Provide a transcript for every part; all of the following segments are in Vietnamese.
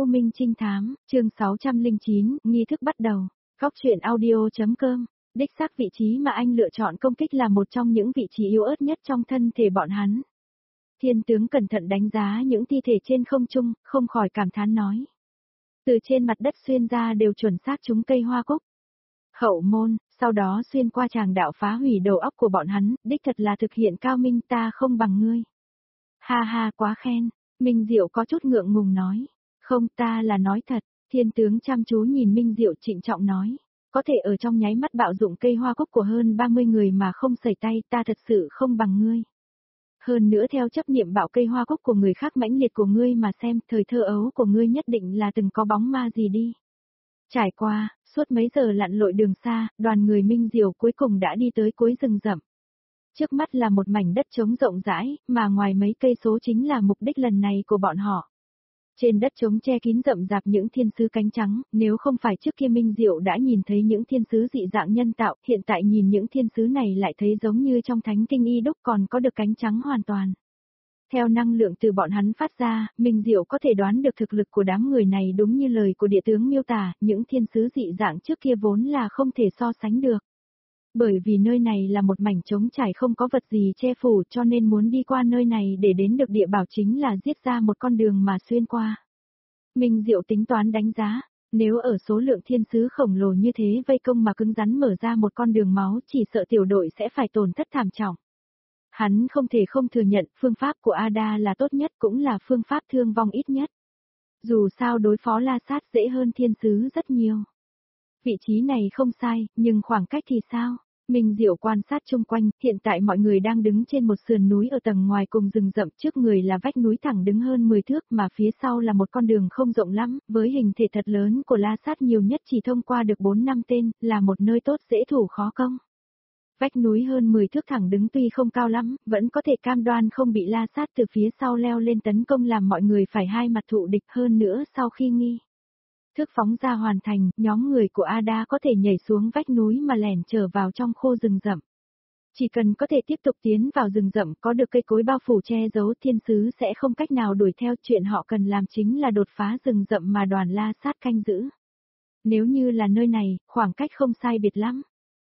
U Minh Trinh Thám, chương 609, nghi thức bắt đầu. Góc truyện audio.com. Đích xác vị trí mà anh lựa chọn công kích là một trong những vị trí yếu ớt nhất trong thân thể bọn hắn. Thiên tướng cẩn thận đánh giá những thi thể trên không trung, không khỏi cảm thán nói. Từ trên mặt đất xuyên ra đều chuẩn xác trúng cây hoa cúc. Hậu môn, sau đó xuyên qua tràng đạo phá hủy đầu óc của bọn hắn, đích thật là thực hiện cao minh, ta không bằng ngươi. Ha ha, quá khen. Minh Diệu có chút ngượng ngùng nói. Không, ta là nói thật. Thiên tướng chăm chú nhìn Minh Diệu trịnh trọng nói. Có thể ở trong nháy mắt bạo dụng cây hoa cúc của hơn 30 người mà không sẩy tay, ta thật sự không bằng ngươi. Hơn nữa theo chấp niệm bạo cây hoa cúc của người khác mãnh liệt của ngươi mà xem, thời thơ ấu của ngươi nhất định là từng có bóng ma gì đi. Trải qua, suốt mấy giờ lặn lội đường xa, đoàn người Minh Diệu cuối cùng đã đi tới cuối rừng rậm. Trước mắt là một mảnh đất trống rộng rãi, mà ngoài mấy cây số chính là mục đích lần này của bọn họ. Trên đất trống che kín rậm rạp những thiên sứ cánh trắng, nếu không phải trước kia Minh Diệu đã nhìn thấy những thiên sứ dị dạng nhân tạo, hiện tại nhìn những thiên sứ này lại thấy giống như trong thánh kinh y đúc còn có được cánh trắng hoàn toàn. Theo năng lượng từ bọn hắn phát ra, Minh Diệu có thể đoán được thực lực của đám người này đúng như lời của địa tướng miêu tả, những thiên sứ dị dạng trước kia vốn là không thể so sánh được. Bởi vì nơi này là một mảnh trống trải không có vật gì che phủ cho nên muốn đi qua nơi này để đến được địa bảo chính là giết ra một con đường mà xuyên qua. Minh Diệu tính toán đánh giá, nếu ở số lượng thiên sứ khổng lồ như thế vây công mà cứng rắn mở ra một con đường máu chỉ sợ tiểu đội sẽ phải tổn thất thảm trọng. Hắn không thể không thừa nhận phương pháp của Ada là tốt nhất cũng là phương pháp thương vong ít nhất. Dù sao đối phó La Sát dễ hơn thiên sứ rất nhiều. Vị trí này không sai, nhưng khoảng cách thì sao? Minh Diệu quan sát chung quanh, hiện tại mọi người đang đứng trên một sườn núi ở tầng ngoài cùng rừng rậm, trước người là vách núi thẳng đứng hơn 10 thước mà phía sau là một con đường không rộng lắm, với hình thể thật lớn của La Sát nhiều nhất chỉ thông qua được 4-5 tên, là một nơi tốt dễ thủ khó công. Vách núi hơn 10 thước thẳng đứng tuy không cao lắm, vẫn có thể cam đoan không bị La Sát từ phía sau leo lên tấn công làm mọi người phải hai mặt thụ địch hơn nữa sau khi nghi thức phóng ra hoàn thành, nhóm người của Ada có thể nhảy xuống vách núi mà lẻn trở vào trong khu rừng rậm. Chỉ cần có thể tiếp tục tiến vào rừng rậm có được cây cối bao phủ che giấu thiên sứ sẽ không cách nào đuổi theo, chuyện họ cần làm chính là đột phá rừng rậm mà đoàn La Sát canh giữ. Nếu như là nơi này, khoảng cách không sai biệt lắm.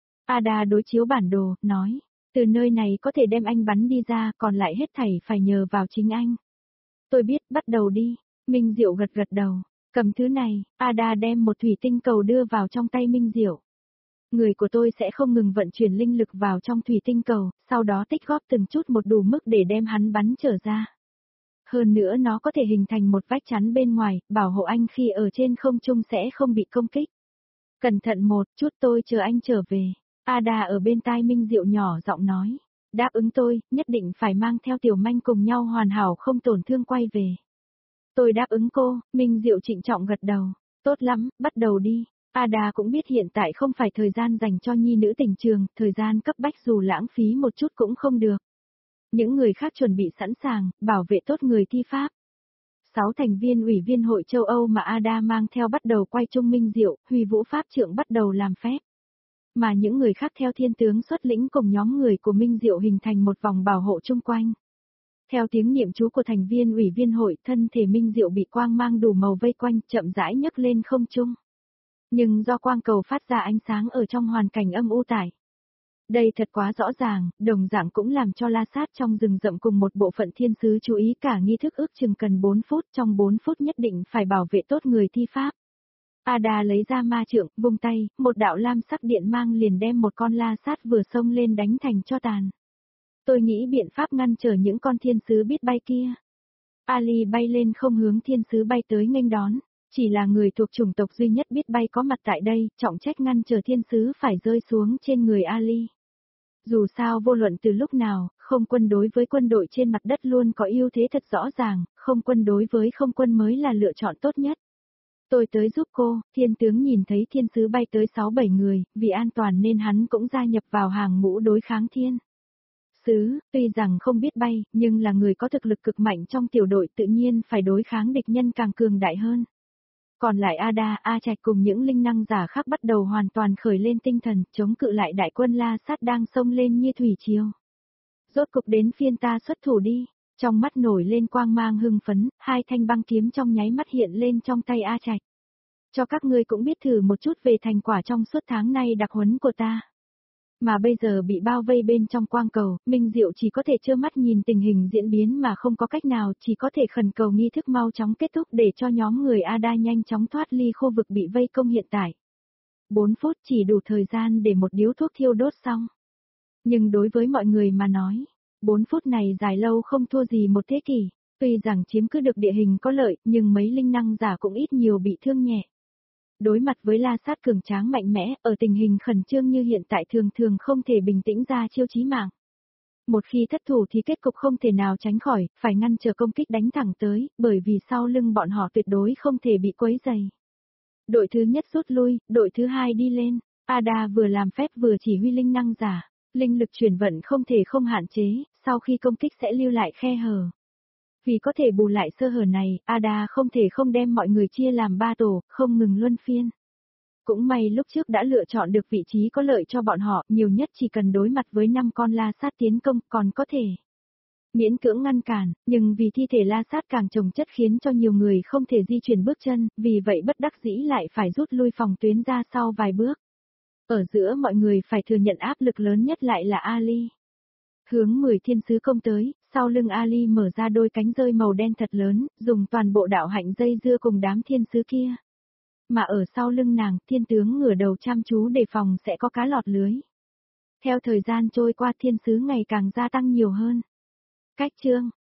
Ada đối chiếu bản đồ, nói, từ nơi này có thể đem anh bắn đi ra, còn lại hết thảy phải nhờ vào chính anh. Tôi biết, bắt đầu đi. Minh Diệu gật gật đầu. Cầm thứ này, Ada đem một thủy tinh cầu đưa vào trong tay Minh Diệu. Người của tôi sẽ không ngừng vận chuyển linh lực vào trong thủy tinh cầu, sau đó tích góp từng chút một đủ mức để đem hắn bắn trở ra. Hơn nữa nó có thể hình thành một vách chắn bên ngoài, bảo hộ anh khi ở trên không trung sẽ không bị công kích. Cẩn thận một chút, tôi chờ anh trở về. Ada ở bên tai Minh Diệu nhỏ giọng nói. Đáp ứng tôi, nhất định phải mang theo Tiểu Manh cùng nhau hoàn hảo không tổn thương quay về. Tôi đáp ứng cô, Minh Diệu trịnh trọng gật đầu. Tốt lắm, bắt đầu đi. Ada cũng biết hiện tại không phải thời gian dành cho nhi nữ tình trường, thời gian cấp bách dù lãng phí một chút cũng không được. Những người khác chuẩn bị sẵn sàng, bảo vệ tốt người thi pháp. 6 thành viên Ủy viên Hội châu Âu mà Ada mang theo bắt đầu quay chung Minh Diệu, Huy Vũ Pháp Trượng bắt đầu làm phép. Mà những người khác theo thiên tướng xuất lĩnh cùng nhóm người của Minh Diệu hình thành một vòng bảo hộ chung quanh. Theo tiếng niệm chú của thành viên Ủy viên Hội, thân thể Minh Diệu bị quang mang đủ màu vây quanh, chậm rãi nhấc lên không trung. Nhưng do quang cầu phát ra ánh sáng ở trong hoàn cảnh âm u tải. Đây thật quá rõ ràng, đồng dạng cũng làm cho La Sát trong rừng rậm cùng một bộ phận thiên sứ chú ý cả nghi thức ước chừng cần 4 phút, trong 4 phút nhất định phải bảo vệ tốt người thi pháp. Ada lấy ra ma trượng, vung tay, một đạo lam sắc điện mang liền đem một con La Sát vừa xông lên đánh thành tro tàn. Tôi nghĩ biện pháp ngăn trở những con thiên sứ biết bay kia. Ali bay lên không hướng thiên sứ bay tới nghênh đón, chỉ là người thuộc chủng tộc duy nhất biết bay có mặt tại đây, trọng trách ngăn trở thiên sứ phải rơi xuống trên người Ali. Dù sao vô luận từ lúc nào, không quân đối với quân đội trên mặt đất luôn có ưu thế thật rõ ràng, không quân đối với không quân mới là lựa chọn tốt nhất. Tôi tới giúp cô, thiên tướng nhìn thấy thiên sứ bay tới 6-7 người, vì an toàn nên hắn cũng gia nhập vào hàng ngũ đối kháng thiên sứ, tuy rằng không biết bay, nhưng là người có thực lực cực mạnh trong tiểu đội tự nhiên phải đối kháng địch nhân càng cường đại hơn. Còn lại Ada, A Trạch cùng những linh năng giả khác bắt đầu hoàn toàn khởi lên tinh thần, chống cự lại đại quân La Sát đang xông lên như thủy triều. Rốt cục đến phiên ta xuất thủ đi. Trong mắt nổi lên quang mang hưng phấn, hai thanh băng kiếm trong nháy mắt hiện lên trong tay A Trạch. Cho các ngươi cũng biết thử một chút về thành quả trong suốt tháng nay đặc huấn của ta. Mà bây giờ bị bao vây bên trong quang cầu, Minh Diệu chỉ có thể trơ mắt nhìn tình hình diễn biến mà không có cách nào, chỉ có thể khẩn cầu nghi thức mau chóng kết thúc để cho nhóm người Ada nhanh chóng thoát ly khu vực bị vây công hiện tại. 4 phút chỉ đủ thời gian để một điếu thuốc thiêu đốt xong. Nhưng đối với mọi người mà nói, 4 phút này dài lâu không thua gì một thế kỷ, tuy rằng chiếm cứ được địa hình có lợi, nhưng mấy linh năng giả cũng ít nhiều bị thương nhẹ. Đối mặt với La Sát cường tráng mạnh mẽ, ở tình hình khẩn trương như hiện tại thường thường không thể bình tĩnh ra chiêu chí mạng. Một khi thất thủ thì kết cục không thể nào tránh khỏi, phải ngăn trở công kích đánh thẳng tới, bởi vì sau lưng bọn họ tuyệt đối không thể bị quấy dày. Đội thứ nhất rút lui, đội thứ hai đi lên, Ada vừa làm phép vừa chỉ huy linh năng giả, linh lực chuyển vận không thể không hạn chế, sau khi công kích sẽ lưu lại khe hở. Vì có thể bù lại sơ hở này, Ada không thể không đem mọi người chia làm 3 tổ, không ngừng luân phiên. Cũng may lúc trước đã lựa chọn được vị trí có lợi cho bọn họ, nhiều nhất chỉ cần đối mặt với 5 con La Sát tiến công, còn có thể miễn cưỡng ngăn cản, nhưng vì thi thể La Sát càng chồng chất khiến cho nhiều người không thể di chuyển bước chân, vì vậy bất đắc dĩ lại phải rút lui phòng tuyến ra sau vài bước. Ở giữa mọi người phải thừa nhận áp lực lớn nhất lại là Ali. Hướng 10 thiên sứ công tới, sau lưng Ali mở ra đôi cánh rơi màu đen thật lớn, dùng toàn bộ đạo hạnh dây dưa cùng đám thiên sứ kia. Mà ở sau lưng nàng, thiên tướng ngửa đầu chăm chú đề phòng sẽ có cá lọt lưới. Theo thời gian trôi qua thiên sứ ngày càng gia tăng nhiều hơn. Cách chương